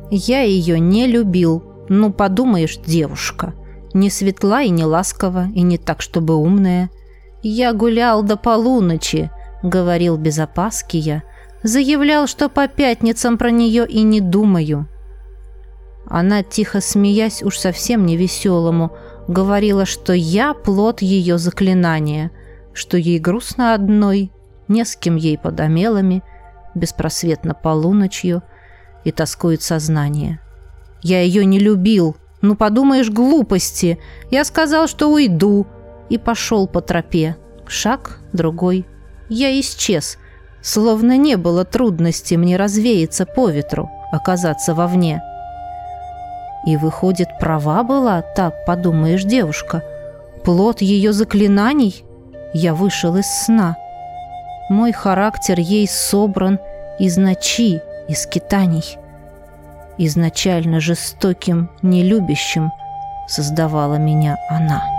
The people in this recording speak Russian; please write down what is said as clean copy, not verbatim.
Я ее не любил. Ну, подумаешь, девушка. Не светла и не ласкова, и не так, чтобы умная. Я гулял до полуночи, говорил без опаски я. Заявлял, что по пятницам про нее и не думаю. Она, тихо смеясь, уж совсем невеселому, говорила, что я плод ее заклинания, что ей грустно одной, не с кем ей под омелами, беспросветно полуночью, и тоскует сознание. Я ее не любил. Ну, подумаешь, глупости. Я сказал, что уйду, и пошел по тропе. Шаг, другой. Я исчез, словно не было трудности мне развеяться по ветру, оказаться вовне. И выходит, права была та, подумаешь, девушка. Плод ее заклинаний? Я вышел из сна. Мой характер ей собран из ночи, из скитаний. Изначально жестоким, нелюбящим создавала меня она.